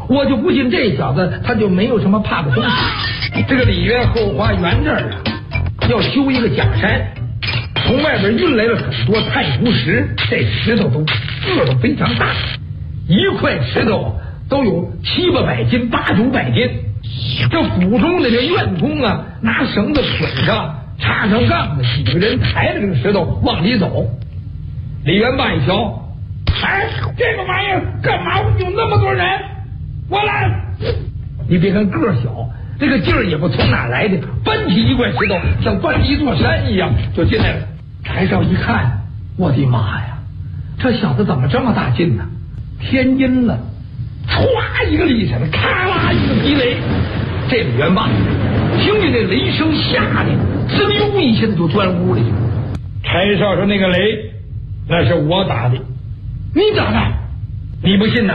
我就不信这小子他就没有什么怕的东西。这个李渊后花园这儿啊，要修一个假山，从外边运来了很多太湖石，这石头都个都非常大，一块石头都有700-800斤、800-900斤。这府中的这院工啊，拿绳子捆上，插上杠子，几个人抬着这个石头往里走。李元霸一瞧，哎，这个玩意儿干嘛有那么多人？我来！你别看个小，这个劲儿也不从哪来的，搬起一块石头像搬起一座山一样就进来了。柴少一看，我的妈呀，这小子怎么这么大劲呢？天阴了，歘一个力闪，咔啦一个劈雷。这李元霸听见这雷声吓的滋溜一下子就钻屋里去了。柴少说：“那个雷那是我打的，你打的？你不信呐？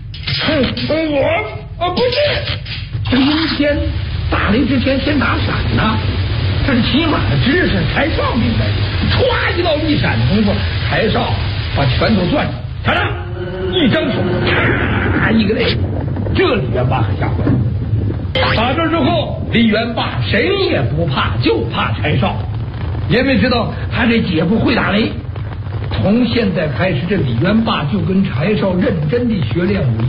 我不是。这阴天打雷之前先打闪呐，这是起码的知识。柴少明白，歘一道一闪的功夫，柴少把拳头攥住，瞧着一张手，咔一个雷，这李元霸可吓坏了。打这之后，李元霸谁也不怕，就怕柴少，因为知道他这姐夫会打雷。从现在开始，这李元霸就跟柴少认真地学练武艺。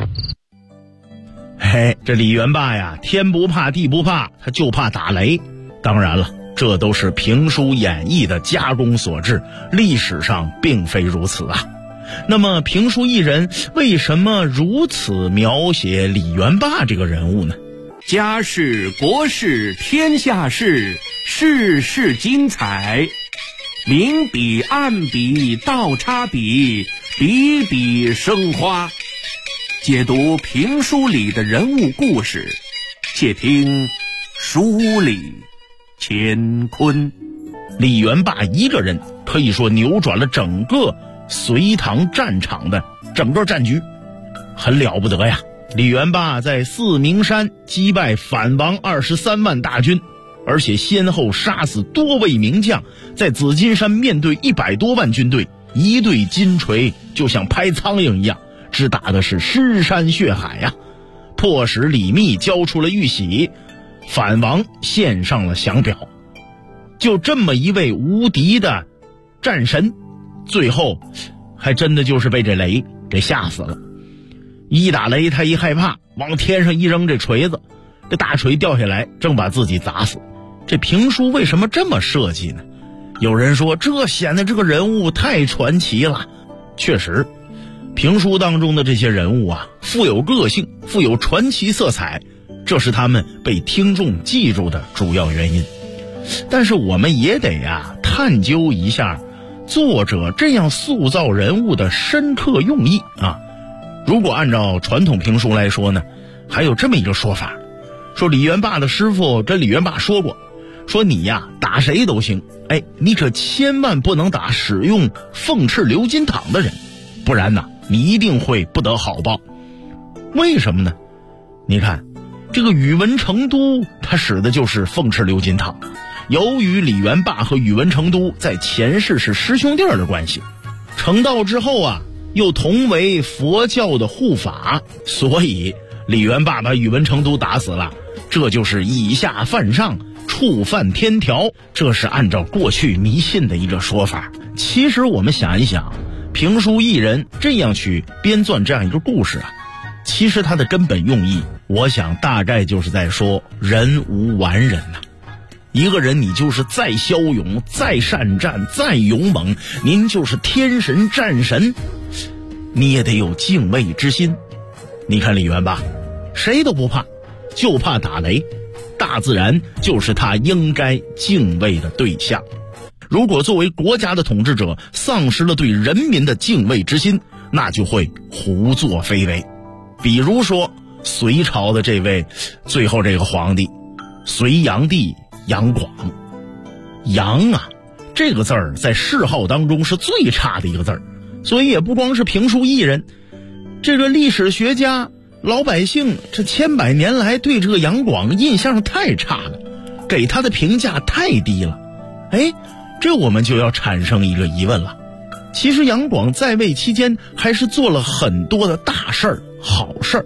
嘿，这李元霸呀，天不怕地不怕，他就怕打雷。当然了，这都是评书演绎的加工所致，历史上并非如此啊。那么评书艺人为什么如此描写李元霸这个人物呢？ 家事国事天下事，事事精彩，明笔暗笔倒插笔，笔笔生花。解读评书里的人物故事，且听书里乾坤。 李元霸一个人可以说扭转了整个隋唐战场的整个战局，很了不得呀。李元霸在四明山击败反王23万大军，而且先后杀死多位名将，在紫金山面对100多万军队，一对金锤就像拍苍蝇一样，只打的是尸山血海呀，迫使李密交出了玉玺，反王献上了降表。就这么一位无敌的战神，最后还真的就是被这雷给吓死了。一打雷他一害怕，往天上一扔这锤子，这大锤掉下来正把自己砸死。这评书为什么这么设计呢？有人说这显得这个人物太传奇了。确实，评书当中的这些人物啊，富有个性，富有传奇色彩，这是他们被听众记住的主要原因。但是我们也得探究一下作者这样塑造人物的深刻用意啊。如果按照传统评书来说呢，还有这么一个说法，说李元霸的师傅跟李元霸说过，说你打谁都行，你可千万不能打使用凤翅鎏金镗的人，不然你一定会不得好报。为什么呢？你看这个宇文成都他使的就是凤翅鎏金镗，由于李元霸和宇文成都在前世是师兄弟的关系，成道之后又同为佛教的护法，所以李元霸把宇文成都打死了，这就是以下犯上，触犯天条，这是按照过去迷信的一个说法。其实我们想一想，评书艺人这样去编撰这样一个故事其实它的根本用意，我想大概就是在说人无完人一个人你就是再骁勇，再善战，再勇猛，您就是天神战神，你也得有敬畏之心。你看李元霸谁都不怕，就怕打雷，大自然就是他应该敬畏的对象。如果作为国家的统治者丧失了对人民的敬畏之心，那就会胡作非为。比如说隋朝的这位最后这个皇帝隋炀帝杨广，杨这个字儿在谥号当中是最差的一个字儿，所以也不光是评书艺人，这个历史学家老百姓这千百年来对这个杨广印象太差了，给他的评价太低了。这我们就要产生一个疑问了，其实杨广在位期间还是做了很多的大事儿好事儿，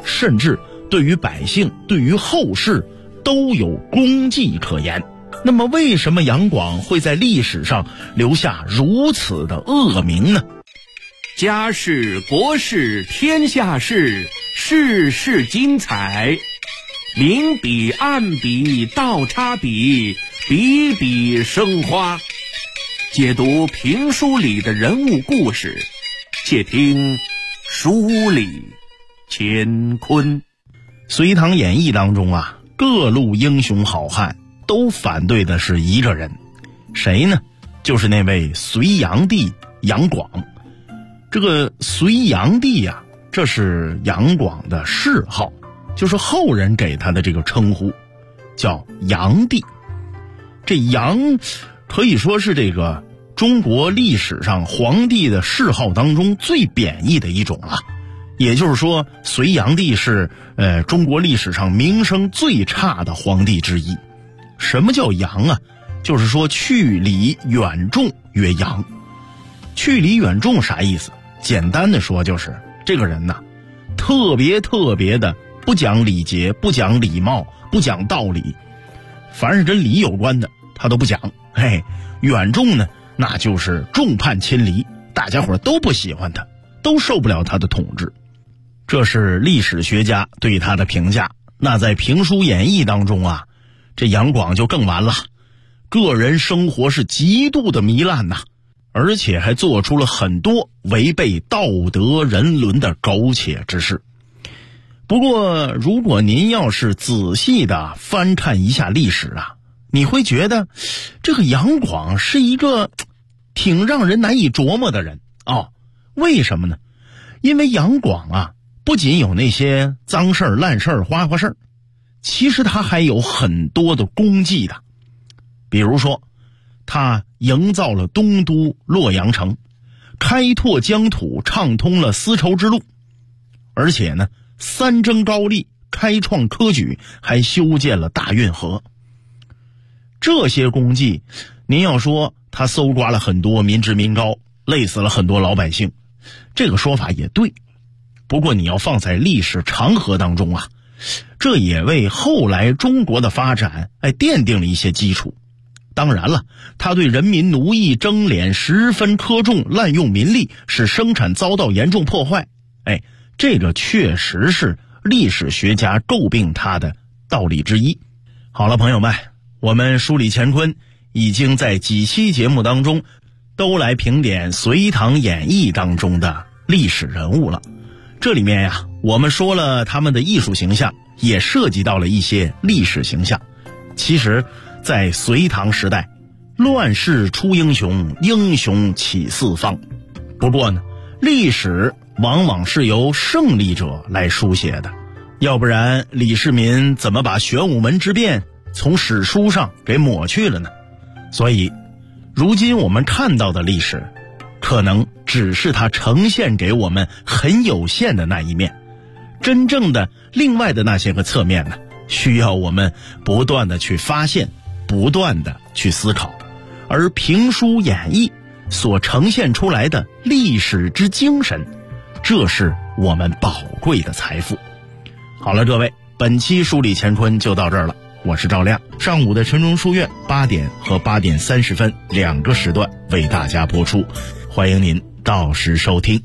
甚至对于百姓、对于后世都有功绩可言。那么为什么杨广会在历史上留下如此的恶名呢？ 家事国事天下事，事事精彩，明笔暗笔倒插笔，笔笔生花。解读评书里的人物故事，且听书里乾坤。 隋唐演义当中啊，各路英雄好汉都反对的是一个人，谁呢？就是那位隋炀帝杨广。这个隋炀帝啊，这是杨广的谥号，就是后人给他的这个称呼，叫炀帝。这炀可以说是这个中国历史上皇帝的谥号当中最贬义的一种了。也就是说，隋炀帝是中国历史上名声最差的皇帝之一。什么叫炀啊？就是说去礼远重曰炀。去礼远重啥意思？简单的说就是这个人呐，特别的不讲礼节，不讲礼貌，不讲道理，凡是跟礼有关的他都不讲。远重呢，那就是众叛亲离，大家伙都不喜欢他，都受不了他的统治。这是历史学家对他的评价。那在评书演义当中啊，这杨广就更完了，个人生活是极度的糜烂呐，而且还做出了很多违背道德人伦的苟且之事。不过如果您要是仔细的翻看一下历史啊，你会觉得这个杨广是一个挺让人难以琢磨的人为什么呢？因为杨广啊，不仅有那些脏事儿、烂事儿、花事儿，其实他还有很多的功绩的。比如说他营造了东都洛阳城，开拓疆土，畅通了丝绸之路，而且呢，三征高丽，开创科举，还修建了大运河。这些功绩，您要说他搜刮了很多民脂民膏，累死了很多老百姓，这个说法也对。不过你要放在历史长河当中啊，这也为后来中国的发展奠定了一些基础。当然了，他对人民奴役征敛十分苛重，滥用民力，使生产遭到严重破坏，这个确实是历史学家诟病他的道理之一。好了，朋友们，我们梳理乾坤已经在几期节目当中都来评点隋唐演义当中的历史人物了。这里面呀，我们说了他们的艺术形象，也涉及到了一些历史形象。其实在隋唐时代，乱世出英雄，英雄起四方。不过呢，历史往往是由胜利者来书写的，要不然李世民怎么把玄武门之变从史书上给抹去了呢？所以如今我们看到的历史，可能只是它呈现给我们很有限的那一面，真正的另外的那些个侧面呢，需要我们不断的去发现，不断的去思考。而评书演义所呈现出来的历史之精神，这是我们宝贵的财富。好了，各位，本期梳理乾坤就到这儿了。我是赵亮，上午的晨钟书院8点和8点30分2个时段为大家播出，欢迎您到时收听。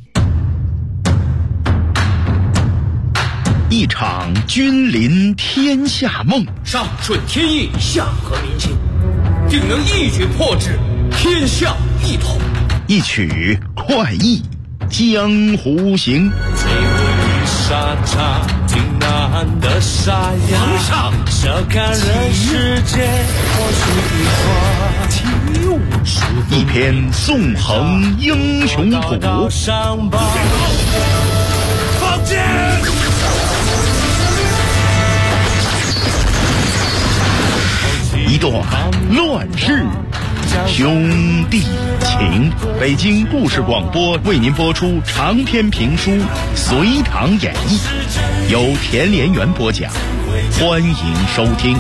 一场君临天下梦， 上顺天意，下合民心，定能一举破之，天下一统。 一曲快意江湖行。 沙场挺难的沙哑， 皇上笑看人世间或许一花， 一篇纵横英雄谱， 上报放箭， 一段乱世兄弟情。北京故事广播为您播出长篇评书《隋唐演义》，由田连元播讲，欢迎收听。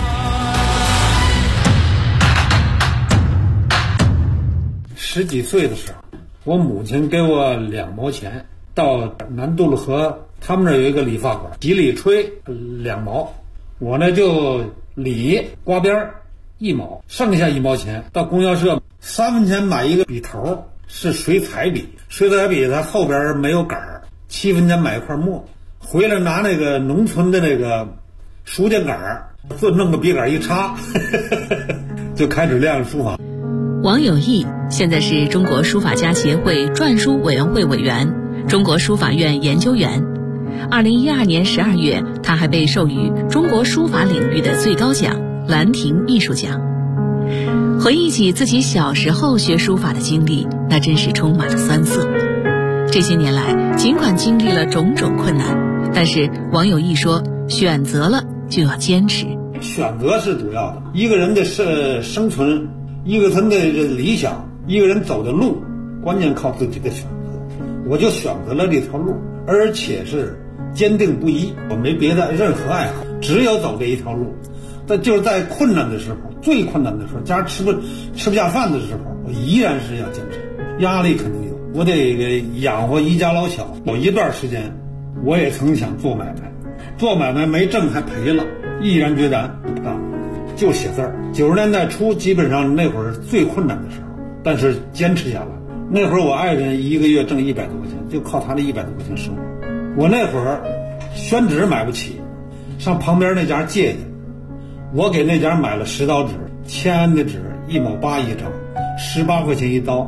10几岁的时候，我母亲给我2毛钱，到南渡路河他们这有一个理发馆，洗理吹2毛，我呢就理刮边1毛，剩下1毛钱到供销社3分钱买一个笔头，是水彩笔，水彩笔它后边没有杆儿，7分钱买一块墨，回来拿那个农村的那个书架杆儿，就弄个笔杆一插就开始练书法。 王有义现在是中国书法家协会篆书委员会委员、中国书法院研究员。2012年12月，他还被授予中国书法领域的最高奖兰亭艺术奖。回忆起自己小时候学书法的经历，那真是充满了酸涩。这些年来，尽管经历了种种困难，但是王有义说，选择了就要坚持。 选择是主要的，一个人的生存，一个人的理想，一个人走的路，关键靠自己的选择。我就选择了这条路，而且是坚定不移，我没别的任何爱好，只有走这一条路。但就是在困难的时候，最困难的时候，家吃不下饭的时候，我依然是要坚持。压力肯定有，我得养活一家老小。有一段时间，我也曾想做买卖，做买卖没挣还赔了，毅然决然不干，就写字儿。90年代初，基本上那会儿最困难的时候，但是坚持下来。那会儿我爱人1个月挣100多块钱，就靠他的100多块钱生活。我那会儿宣纸买不起，上旁边那家借去。我给那家买了10刀纸，签安的纸1毛8一张，18块钱一刀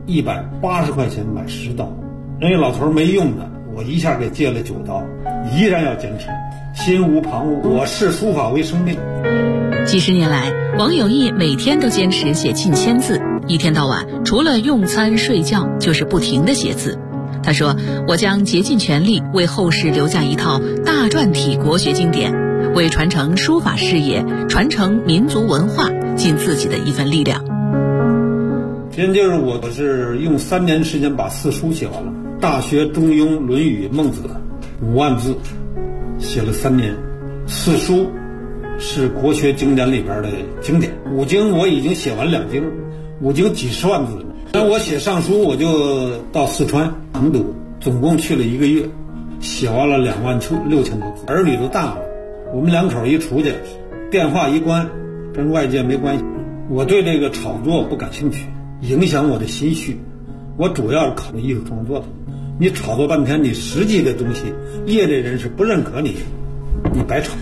，180块钱买10刀。人家老头没用的，我一下给借了9刀，依然要坚持，心无旁骛。我视书法为生命。 几十年来，王有义每天都坚持写近1000字，一天到晚除了用餐睡觉就是不停地写字。他说，我将竭尽全力为后世留下一套大篆体国学经典，为传承书法事业、传承民族文化尽自己的一份力量。 今就是我是用3年时间把4书写完了，《大学》《中庸》《论语》《孟子》5万字，写了3年。4书是国学经典里边的经典，5经我已经写完2经，5经几十万字了。那我写上书，我就到四川成都，总共去了1个月，写完了26000多字。儿女都大了，我们2口一出去，电话一关，跟外界没关系。我对这个炒作不感兴趣，影响我的心绪。我主要是考虑艺术创作的。你炒作半天，你实际的东西，业内人士不认可你，你白炒。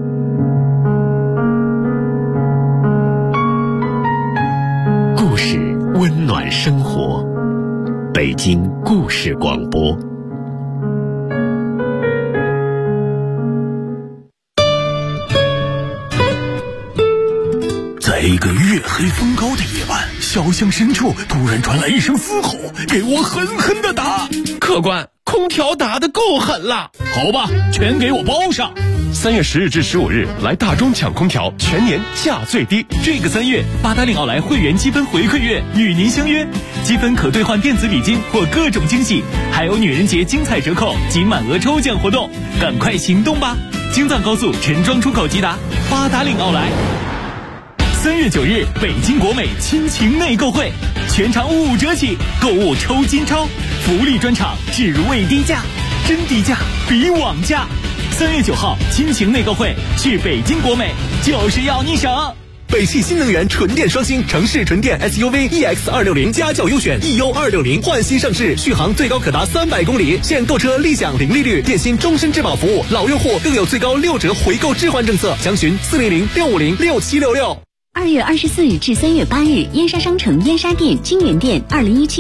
故事温暖生活，北京故事广播。 在一个月黑风高的夜晚，小巷深处突然传来一声嘶吼，给我狠狠的打！ 客官，空调打得够狠了。 好吧，全给我包上。 3月10日至15日，来大中抢空调，全年价最低。 这个3月，八达岭奥莱会员积分回馈月与您相约，积分可兑换电子礼金或各种惊喜，还有女人节精彩折扣及满额抽奖活动，赶快行动吧！京藏高速陈庄出口即达，八达岭奥莱。3月9日，北京国美亲情内购会，全场5折起，购物抽金钞，福利专场，置位低价，真低价比网价。3月9号，亲情内购会，去北京国美就是要你省。 北汽新能源纯电双星城市纯电 SUV EX260家轿优选 EU260换新上市，续航最高可达300公里，现购车立享零利率，电信终身质保服务，老用户更有最高6折回购置换政策，详询400-650-6766。 2月24日至3月8日，燕莎商城燕莎店金源店2017